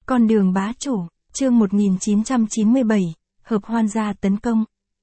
Con đường bá chủ, chương 1997, hợp hoan gia tấn công.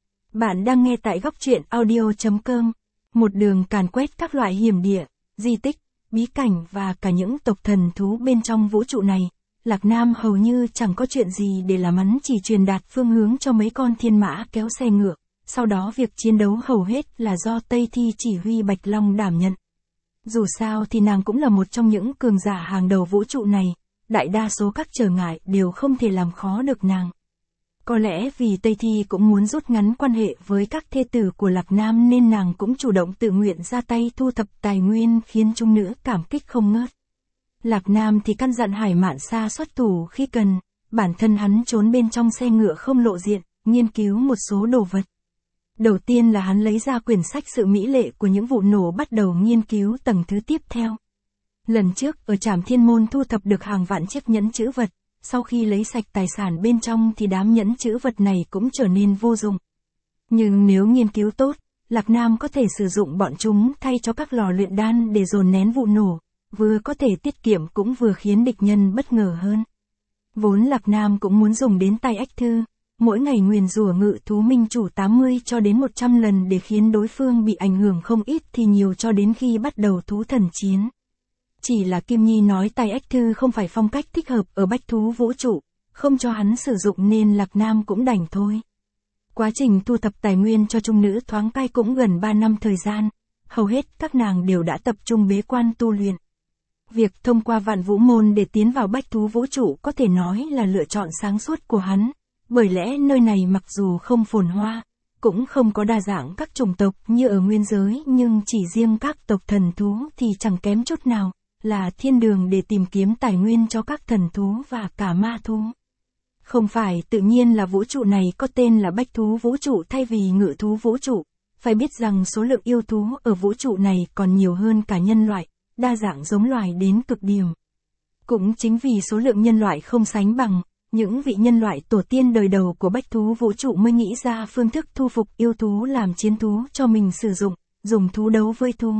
Bạn đang nghe tại góc truyện audio.com, một đường càn quét các loại hiểm địa, di tích, bí cảnh và cả những tộc thần thú bên trong vũ trụ này. Lạc Nam hầu như chẳng có chuyện gì để làm, hắn chỉ truyền đạt phương hướng cho mấy con thiên mã kéo xe ngựa, sau đó việc chiến đấu hầu hết là do Tây Thi chỉ huy Bạch Long đảm nhận. Dù sao thì nàng cũng là một trong những cường giả hàng đầu vũ trụ này, đại đa số các trở ngại đều không thể làm khó được nàng. Có lẽ vì Tây Thi cũng muốn rút ngắn quan hệ với các thê tử của Lạc Nam nên nàng cũng chủ động tự nguyện ra tay thu thập tài nguyên, khiến chúng nữ cảm kích không ngớt. Lạc Nam thì căn dặn Hải Mạn Sa xuất thủ khi cần, bản thân hắn trốn bên trong xe ngựa không lộ diện, nghiên cứu một số đồ vật. Đầu tiên là hắn lấy ra quyển sách sự mỹ lệ của những vụ nổ, bắt đầu nghiên cứu tầng thứ tiếp theo. Lần trước ở Trảm Thiên Môn thu thập được hàng vạn chiếc nhẫn chữ vật, sau khi lấy sạch tài sản bên trong thì đám nhẫn chữ vật này cũng trở nên vô dụng. Nhưng nếu nghiên cứu tốt, Lạc Nam có thể sử dụng bọn chúng thay cho các lò luyện đan để dồn nén vụ nổ, vừa có thể tiết kiệm cũng vừa khiến địch nhân bất ngờ hơn. Vốn Lạc Nam cũng muốn dùng đến tay ách thư, mỗi ngày nguyền rủa ngự thú minh chủ 80 cho đến 100 lần để khiến đối phương bị ảnh hưởng không ít thì nhiều cho đến khi bắt đầu thú thần chiến. Chỉ là Kim Nhi nói tay ách thư không phải phong cách thích hợp ở bách thú vũ trụ, không cho hắn sử dụng nên Lạc Nam cũng đành thôi. Quá trình thu thập tài nguyên cho trung nữ thoáng cai cũng gần 3 năm thời gian, hầu hết các nàng đều đã tập trung bế quan tu luyện. Việc thông qua Vạn Vũ Môn để tiến vào bách thú vũ trụ có thể nói là lựa chọn sáng suốt của hắn, bởi lẽ nơi này mặc dù không phồn hoa, cũng không có đa dạng các chủng tộc như ở nguyên giới, nhưng chỉ riêng các tộc thần thú thì chẳng kém chút nào, là thiên đường để tìm kiếm tài nguyên cho các thần thú và cả ma thú. Không phải tự nhiên là vũ trụ này có tên là bách thú vũ trụ thay vì ngự thú vũ trụ, phải biết rằng số lượng yêu thú ở vũ trụ này còn nhiều hơn cả nhân loại, đa dạng giống loài đến cực điểm. Cũng chính vì số lượng nhân loại không sánh bằng, những vị nhân loại tổ tiên đời đầu của bách thú vũ trụ mới nghĩ ra phương thức thu phục yêu thú làm chiến thú cho mình sử dụng, dùng thú đấu với thú.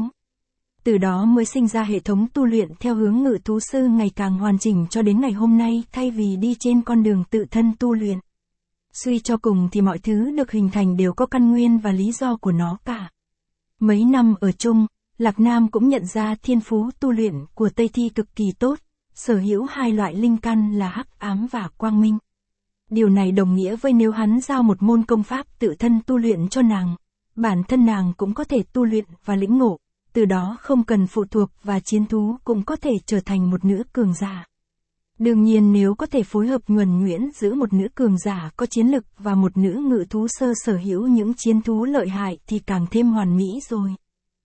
Từ đó mới sinh ra hệ thống tu luyện theo hướng ngự thú sư ngày càng hoàn chỉnh cho đến ngày hôm nay, thay vì đi trên con đường tự thân tu luyện. Suy cho cùng thì mọi thứ được hình thành đều có căn nguyên và lý do của nó cả. Mấy năm ở chung, Lạc Nam cũng nhận ra thiên phú tu luyện của Tây Thi cực kỳ tốt, sở hữu hai loại linh căn là hắc ám và quang minh. Điều này đồng nghĩa với nếu hắn giao một môn công pháp tự thân tu luyện cho nàng, bản thân nàng cũng có thể tu luyện và lĩnh ngộ, từ đó không cần phụ thuộc và chiến thú cũng có thể trở thành một nữ cường giả. Đương nhiên nếu có thể phối hợp nhuần nhuyễn giữa một nữ cường giả có chiến lực và một nữ ngự thú sơ sở hữu những chiến thú lợi hại thì càng thêm hoàn mỹ rồi.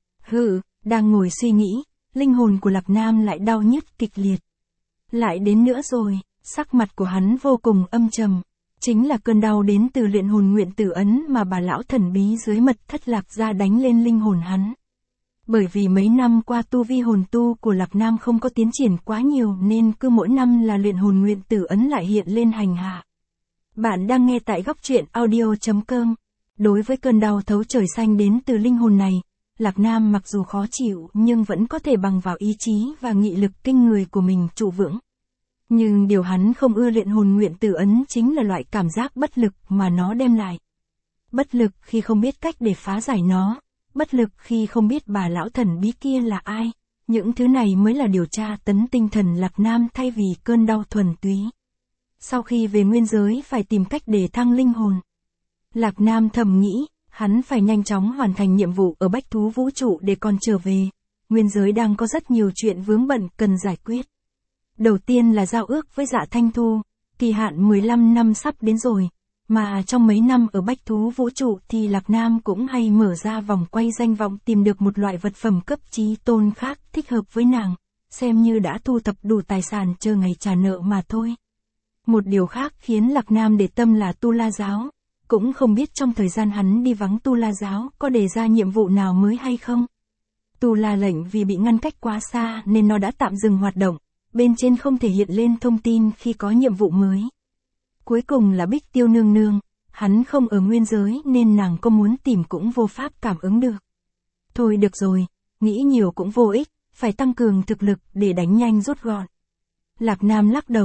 Đang ngồi suy nghĩ, linh hồn của Lạc Nam lại đau nhức kịch liệt. Lại đến nữa rồi, sắc mặt của hắn vô cùng âm trầm. Chính là cơn đau đến từ luyện hồn nguyện tử ấn mà bà lão thần bí dưới mật thất Lạc gia đánh lên linh hồn hắn. Bởi vì mấy năm qua tu vi hồn tu của Lạc Nam không có tiến triển quá nhiều nên cứ mỗi năm là luyện hồn nguyện tử ấn lại hiện lên hành hạ. Bạn đang nghe tại góc truyện audio.com. Đối với cơn đau thấu trời xanh đến từ linh hồn này, Lạc Nam mặc dù khó chịu nhưng vẫn có thể bằng vào ý chí và nghị lực kinh người của mình trụ vững. Nhưng điều hắn không ưa luyện hồn nguyện tử ấn chính là loại cảm giác bất lực mà nó đem lại. Bất lực khi không biết cách để phá giải nó, bất lực khi không biết bà lão thần bí kia là ai, những thứ này mới là điều tra tấn tinh thần Lạc Nam thay vì cơn đau thuần túy. Sau khi về nguyên giới phải tìm cách để thăng linh hồn. Lạc Nam thầm nghĩ, hắn phải nhanh chóng hoàn thành nhiệm vụ ở bách thú vũ trụ để còn trở về. Nguyên giới đang có rất nhiều chuyện vướng bận cần giải quyết. Đầu tiên là giao ước với Dạ Thanh Thu, kỳ hạn 15 năm sắp đến rồi, mà trong mấy năm ở bách thú vũ trụ thì Lạc Nam cũng hay mở ra vòng quay danh vọng tìm được một loại vật phẩm cấp chí tôn khác thích hợp với nàng, xem như đã thu thập đủ tài sản chờ ngày trả nợ mà thôi. Một điều khác khiến Lạc Nam để tâm là Tu La giáo. Cũng không biết trong thời gian hắn đi vắng Tu La giáo có đề ra nhiệm vụ nào mới hay không. Tu La lệnh vì bị ngăn cách quá xa nên nó đã tạm dừng hoạt động, bên trên không thể hiện lên thông tin khi có nhiệm vụ mới. Cuối cùng là Bích Tiêu nương nương, hắn không ở nguyên giới nên nàng có muốn tìm cũng vô pháp cảm ứng được. Thôi được rồi, nghĩ nhiều cũng vô ích, phải tăng cường thực lực để đánh nhanh rút gọn. Lạc Nam lắc đầu,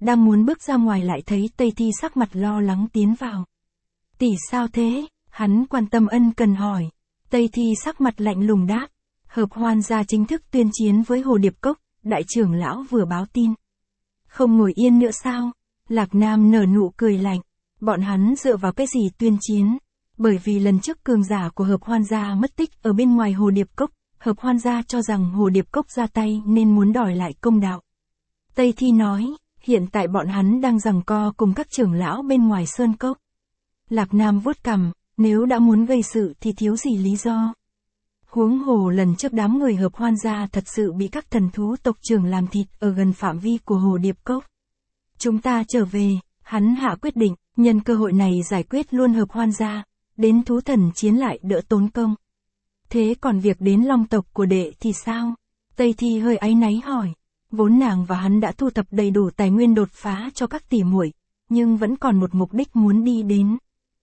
đang muốn bước ra ngoài lại thấy Tây Thi sắc mặt lo lắng tiến vào. Tỷ sao thế? Hắn quan tâm ân cần hỏi. Tây Thi sắc mặt lạnh lùng đáp. Hợp Hoan gia chính thức tuyên chiến với Hồ Điệp Cốc, đại trưởng lão vừa báo tin. Không ngồi yên nữa sao? Lạc Nam nở nụ cười lạnh. Bọn hắn dựa vào cái gì tuyên chiến? Bởi vì lần trước cường giả của Hợp Hoan gia mất tích ở bên ngoài Hồ Điệp Cốc, Hợp Hoan gia cho rằng Hồ Điệp Cốc ra tay nên muốn đòi lại công đạo. Tây Thi nói, hiện tại bọn hắn đang giằng co cùng các trưởng lão bên ngoài sơn cốc. Lạc Nam vuốt cằm, nếu đã muốn gây sự thì thiếu gì lý do. Huống hồ lần trước đám người Hợp Hoan gia thật sự bị các thần thú tộc trưởng làm thịt ở gần phạm vi của Hồ Điệp Cốc. Chúng ta trở về, hắn hạ quyết định, nhân cơ hội này giải quyết luôn Hợp Hoan gia, đến thú thần chiến lại đỡ tốn công. Thế còn việc đến long tộc của đệ thì sao? Tây Thi hơi áy náy hỏi. Vốn nàng và hắn đã thu thập đầy đủ tài nguyên đột phá cho các tỷ muội, nhưng vẫn còn một mục đích muốn đi đến.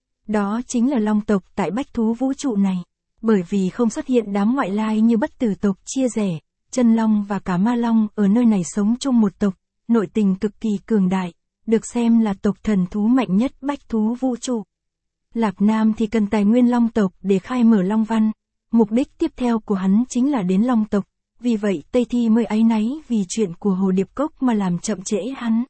Đó chính là long tộc tại bách thú vũ trụ này. Bởi vì không xuất hiện đám ngoại lai như bất tử tộc chia rẽ, chân long và cả ma long ở nơi này sống chung một tộc, nội tình cực kỳ cường đại, được xem là tộc thần thú mạnh nhất bách thú vũ trụ. Lạc Nam thì cần tài nguyên long tộc để khai mở long văn, mục đích tiếp theo của hắn chính là đến long tộc, vì vậy Tây Thi mới áy náy vì chuyện của Hồ Điệp Cốc mà làm chậm trễ hắn.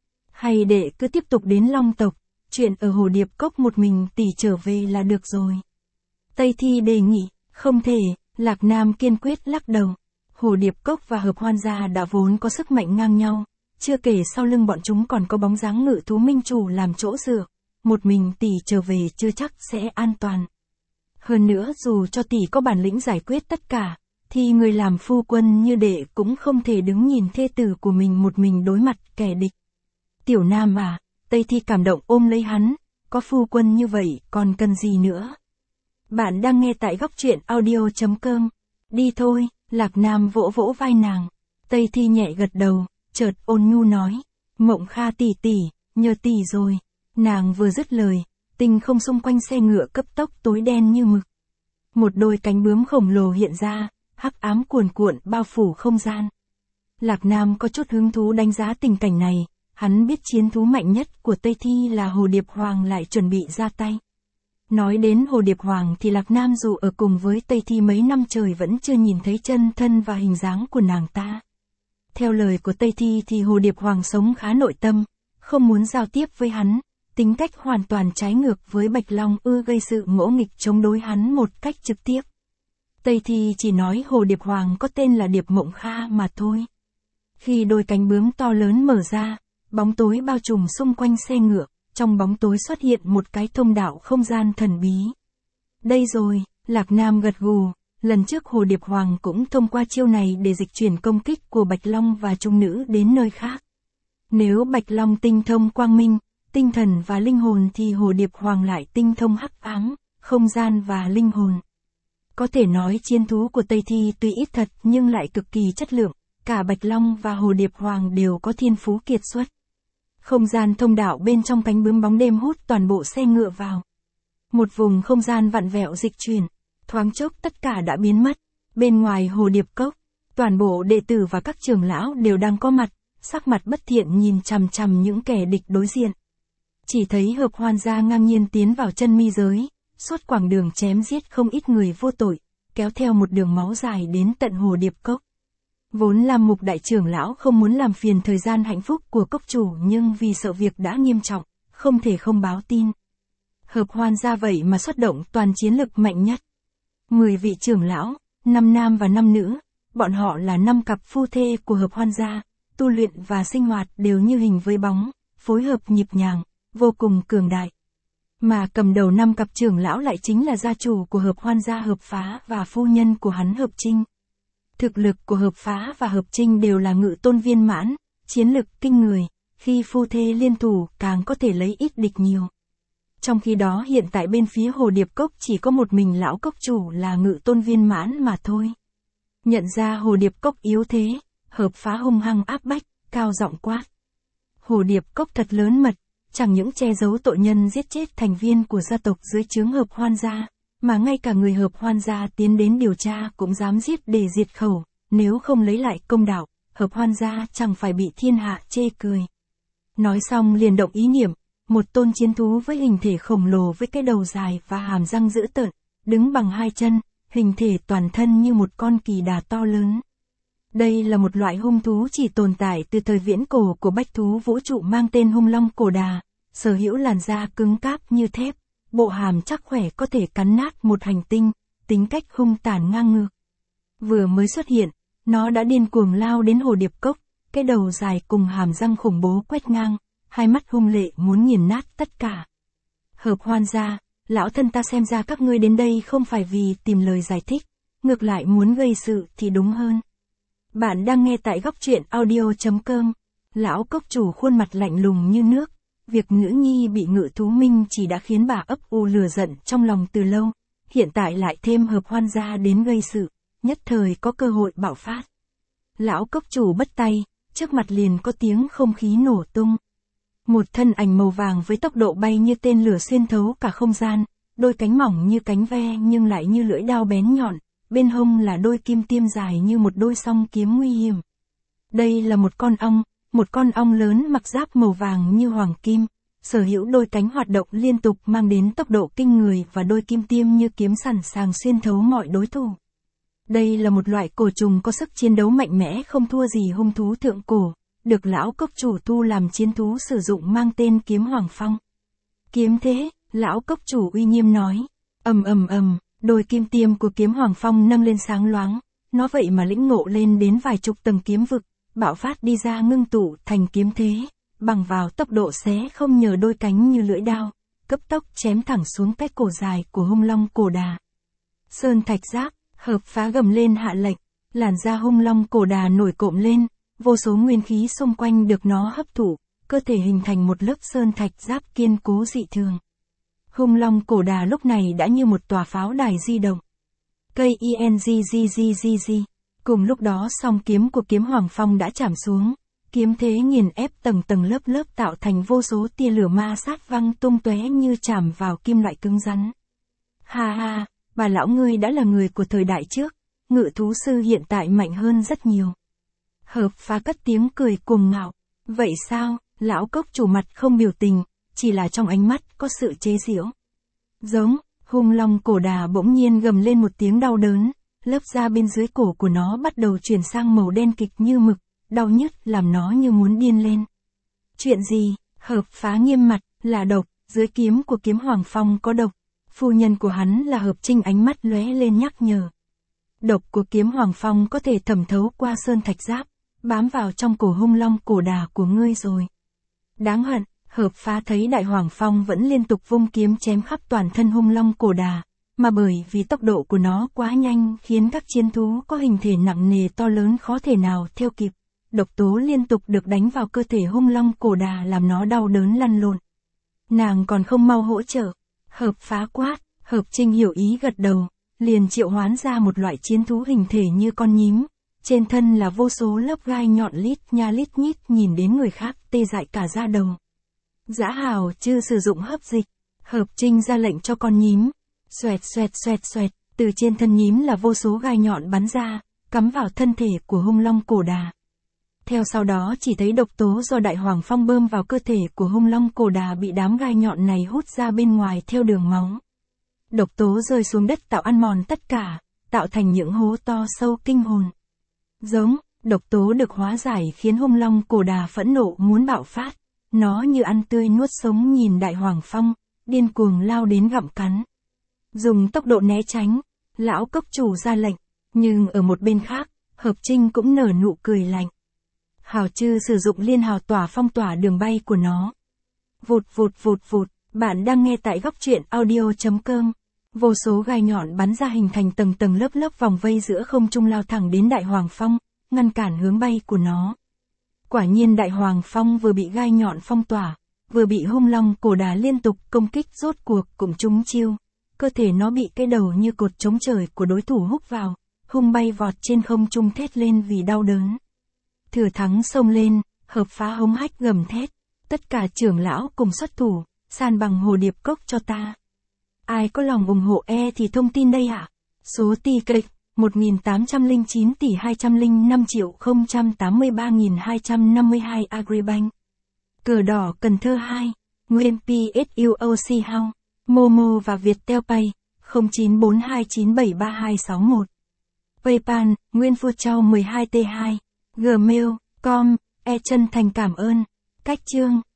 Hay đệ cứ tiếp tục đến long tộc, chuyện ở Hồ Điệp Cốc một mình tỷ trở về là được rồi. Tây Thi đề nghị, không thể, Lạc Nam kiên quyết lắc đầu. Hồ Điệp Cốc và Hợp Hoan gia đã vốn có sức mạnh ngang nhau, chưa kể sau lưng bọn chúng còn có bóng dáng ngự thú minh chủ làm chỗ dựa, một mình tỷ trở về chưa chắc sẽ an toàn. Hơn nữa dù cho tỷ có bản lĩnh giải quyết tất cả, thì người làm phu quân như đệ cũng không thể đứng nhìn thê tử của mình một mình đối mặt kẻ địch. Tiểu Nam à, Tây Thi cảm động ôm lấy hắn, có phu quân như vậy còn cần gì nữa. Bạn đang nghe tại góc truyện audio.com. Đi thôi, Lạc Nam vỗ vỗ vai nàng. Tây Thi nhẹ gật đầu, chợt ôn nhu nói. Mộng Kha tỷ tỷ, nhờ tỷ rồi. Nàng vừa dứt lời, tinh không xung quanh xe ngựa cấp tốc tối đen như mực. Một đôi cánh bướm khổng lồ hiện ra, hắc ám cuồn cuộn bao phủ không gian. Lạc Nam có chút hứng thú đánh giá tình cảnh này, hắn biết chiến thú mạnh nhất của Tây Thi là Hồ Điệp Hoàng lại chuẩn bị ra tay. Nói đến Hồ Điệp Hoàng thì Lạc Nam dù ở cùng với Tây Thi mấy năm trời vẫn chưa nhìn thấy chân thân và hình dáng của nàng ta. Theo lời của Tây Thi thì Hồ Điệp Hoàng sống khá nội tâm, không muốn giao tiếp với hắn, tính cách hoàn toàn trái ngược với Bạch Long ưa gây sự ngỗ nghịch chống đối hắn một cách trực tiếp. Tây Thi chỉ nói Hồ Điệp Hoàng có tên là Điệp Mộng Kha mà thôi. Khi đôi cánh bướm to lớn mở ra, bóng tối bao trùm xung quanh xe ngựa, trong bóng tối xuất hiện một cái thông đạo không gian thần bí. Đây rồi, Lạc Nam gật gù, lần trước Hồ Điệp Hoàng cũng thông qua chiêu này để dịch chuyển công kích của Bạch Long và Trung Nữ đến nơi khác. Nếu Bạch Long tinh thông quang minh, tinh thần và linh hồn thì Hồ Điệp Hoàng lại tinh thông hắc ám, không gian và linh hồn. Có thể nói chiến thú của Tây Thi tuy ít thật nhưng lại cực kỳ chất lượng, cả Bạch Long và Hồ Điệp Hoàng đều có thiên phú kiệt xuất. Không gian thông đạo bên trong cánh bướm bóng đêm hút toàn bộ xe ngựa vào. Một vùng không gian vặn vẹo dịch chuyển, thoáng chốc tất cả đã biến mất. Bên ngoài Hồ Điệp Cốc, toàn bộ đệ tử và các trưởng lão đều đang có mặt, sắc mặt bất thiện nhìn chằm chằm những kẻ địch đối diện. Chỉ thấy Hợp Hoan gia ngang nhiên tiến vào chân mi giới, suốt quãng đường chém giết không ít người vô tội, kéo theo một đường máu dài đến tận Hồ Điệp Cốc. Vốn Lam Mục đại trưởng lão không muốn làm phiền thời gian hạnh phúc của cốc chủ nhưng vì sợ việc đã nghiêm trọng, không thể không báo tin. Hợp Hoan gia vậy mà xuất động toàn chiến lực mạnh nhất. 10 vị trưởng lão, 5 nam và 5 nữ, bọn họ là 5 cặp phu thê của Hợp Hoan gia, tu luyện và sinh hoạt đều như hình với bóng, phối hợp nhịp nhàng, vô cùng cường đại. Mà cầm đầu 5 cặp trưởng lão lại chính là gia chủ của Hợp Hoan gia Hợp Phá và phu nhân của hắn Hợp Trinh. Thực lực của Hợp Phá và Hợp Trinh đều là ngự tôn viên mãn, chiến lực kinh người, khi phu thê liên thủ càng có thể lấy ít địch nhiều. Trong khi đó hiện tại bên phía Hồ Điệp Cốc chỉ có một mình lão cốc chủ là ngự tôn viên mãn mà thôi. Nhận ra Hồ Điệp Cốc yếu thế, Hợp Phá hung hăng áp bách, cao giọng quát. Hồ Điệp Cốc thật lớn mật, chẳng những che giấu tội nhân giết chết thành viên của gia tộc dưới trướng Hợp Hoan gia, mà ngay cả người Hợp Hoan gia tiến đến điều tra cũng dám giết để diệt khẩu, nếu không lấy lại công đạo, Hợp Hoan gia chẳng phải bị thiên hạ chê cười. Nói xong liền động ý niệm, một tôn chiến thú với hình thể khổng lồ với cái đầu dài và hàm răng dữ tợn, đứng bằng hai chân, hình thể toàn thân như một con kỳ đà to lớn. Đây là một loại hung thú chỉ tồn tại từ thời viễn cổ của bách thú vũ trụ mang tên hung long cổ đà, sở hữu làn da cứng cáp như thép, bộ hàm chắc khỏe có thể cắn nát một hành tinh, tính cách hung tàn ngang ngược. Vừa mới xuất hiện, nó đã điên cuồng lao đến hồ điệp cốc, cái đầu dài cùng hàm răng khủng bố quét ngang, hai mắt hung lệ muốn nghiền nát tất cả. Hợp Hoan gia, lão thân ta xem ra các ngươi đến đây không phải vì tìm lời giải thích, ngược lại muốn gây sự thì đúng hơn. Bạn đang nghe tại góc truyện audio.com. Lão cốc chủ khuôn mặt lạnh lùng như nước, việc nữ nhi bị Ngự thú minh chỉ đã khiến bà ấp u lửa giận trong lòng từ lâu, hiện tại lại thêm Hợp Hoan gia đến gây sự, nhất thời có cơ hội bạo phát. Lão cốc chủ bất tay, trước mặt liền có tiếng không khí nổ tung. Một thân ảnh màu vàng với tốc độ bay như tên lửa xuyên thấu cả không gian, đôi cánh mỏng như cánh ve nhưng lại như lưỡi dao bén nhọn, bên hông là đôi kim tiêm dài như một đôi song kiếm nguy hiểm. Đây là một con ong lớn mặc giáp màu vàng như hoàng kim, sở hữu đôi cánh hoạt động liên tục mang đến tốc độ kinh người và đôi kim tiêm như kiếm sẵn sàng xuyên thấu mọi đối thủ. Đây là một loại cổ trùng có sức chiến đấu mạnh mẽ không thua gì hung thú thượng cổ, được lão cốc chủ tu làm chiến thú sử dụng mang tên kiếm Hoàng Phong. Kiếm thế, lão cốc chủ uy nghiêm nói. Ầm ầm ầm, đôi kim tiêm của kiếm Hoàng Phong nâng lên sáng loáng, nó vậy mà lĩnh ngộ lên đến vài chục tầng kiếm vực, bạo phát đi ra ngưng tụ thành kiếm thế, bằng vào tốc độ xé không nhờ đôi cánh như lưỡi đao, cấp tốc chém thẳng xuống cái cổ dài của hung long cổ đà. Sơn thạch giáp, Hợp phá gầm lên hạ lệnh, làn da hung long cổ đà nổi cộm lên, vô số nguyên khí xung quanh được nó hấp thụ, cơ thể hình thành một lớp sơn thạch giáp kiên cố dị thường. Hung long cổ đà lúc này đã như một tòa pháo đài di động. KINGGGGG. Cùng lúc đó song kiếm của kiếm Hoàng Phong đã chạm xuống, kiếm thế nghiền ép tầng tầng lớp lớp tạo thành vô số tia lửa ma sát văng tung tóe như chạm vào kim loại cứng rắn. Ha ha, bà lão ngươi đã là người của thời đại trước, Ngự thú sư hiện tại mạnh hơn rất nhiều. Hợp phá cất tiếng cười cuồng ngạo. Vậy sao? Lão cốc chủ mặt không biểu tình, chỉ là trong ánh mắt có sự chế giễu. Giống, hung long cổ đà bỗng nhiên gầm lên một tiếng đau đớn, lớp da bên dưới cổ của nó bắt đầu chuyển sang màu đen kịch như mực, đau nhức làm nó như muốn điên lên. Chuyện gì? Hợp phá nghiêm mặt, là độc, dưới kiếm của kiếm Hoàng Phong có độc. Phu nhân của hắn là Hợp Trinh ánh mắt lóe lên nhắc nhở. Độc của kiếm Hoàng Phong có thể thẩm thấu qua sơn thạch giáp, bám vào trong cổ hung long cổ đà của ngươi rồi. Đáng hận, Hợp phá thấy Đại Hoàng Phong vẫn liên tục vung kiếm chém khắp toàn thân hung long cổ đà, mà bởi vì tốc độ của nó quá nhanh khiến các chiến thú có hình thể nặng nề to lớn khó thể nào theo kịp. Độc tố liên tục được đánh vào cơ thể hung long cổ đà làm nó đau đớn lăn lộn. Nàng còn không mau hỗ trợ. Hợp phá quát, Hợp Trinh hiểu ý gật đầu, liền triệu hoán ra một loại chiến thú hình thể như con nhím, trên thân là vô số lớp gai nhọn lít nha lít nhít nhìn đến người khác tê dại cả da đầu. Dã Hào chưa sử dụng hấp dịch, Hợp Trinh ra lệnh cho con nhím, xoẹt xoẹt xoẹt xoẹt, từ trên thân nhím là vô số gai nhọn bắn ra, cắm vào thân thể của hung long cổ đà. Theo sau đó chỉ thấy độc tố do Đại Hoàng Phong bơm vào cơ thể của hung long cổ đà bị đám gai nhọn này hút ra bên ngoài theo đường máu. Độc tố rơi xuống đất tạo ăn mòn tất cả, tạo thành những hố to sâu kinh hồn. Giống, độc tố được hóa giải khiến hung long cổ đà phẫn nộ muốn bạo phát, nó như ăn tươi nuốt sống nhìn Đại Hoàng Phong, điên cuồng lao đến gặm cắn. Dùng tốc độ né tránh, lão cốc chủ ra lệnh, nhưng ở một bên khác, Hợp Trinh cũng nở nụ cười lạnh. Hào Chư sử dụng liên hào tỏa phong tỏa đường bay của nó. Vụt vụt vụt vụt, bạn đang nghe tại góc truyện audio.com. Vô số gai nhọn bắn ra hình thành tầng tầng lớp lớp vòng vây giữa không trung lao thẳng đến Đại Hoàng Phong, ngăn cản hướng bay của nó. Quả nhiên Đại Hoàng Phong vừa bị gai nhọn phong tỏa, vừa bị hung long cổ đà liên tục công kích rốt cuộc cũng trúng chiêu. Cơ thể nó bị cái đầu như cột chống trời của đối thủ húc vào, hung bay vọt trên không trung thét lên vì đau đớn. Thừa thắng xông lên, Hợp phá hống hách gầm thét. Tất cả trưởng lão cùng xuất thủ, san bằng hồ điệp cốc cho ta. Ai có lòng ủng hộ thì thông tin đây ạ. Số ti kịch, 1.809 tỷ 205.083.252 Agribank. Cờ đỏ Cần Thơ 2, Nguyên PSUOC House, Momo và Viettel Pay, 0942973261. PayPal, Nguyên Phu Châu 12T2, Gmail, com, chân thành cảm ơn. Cách chương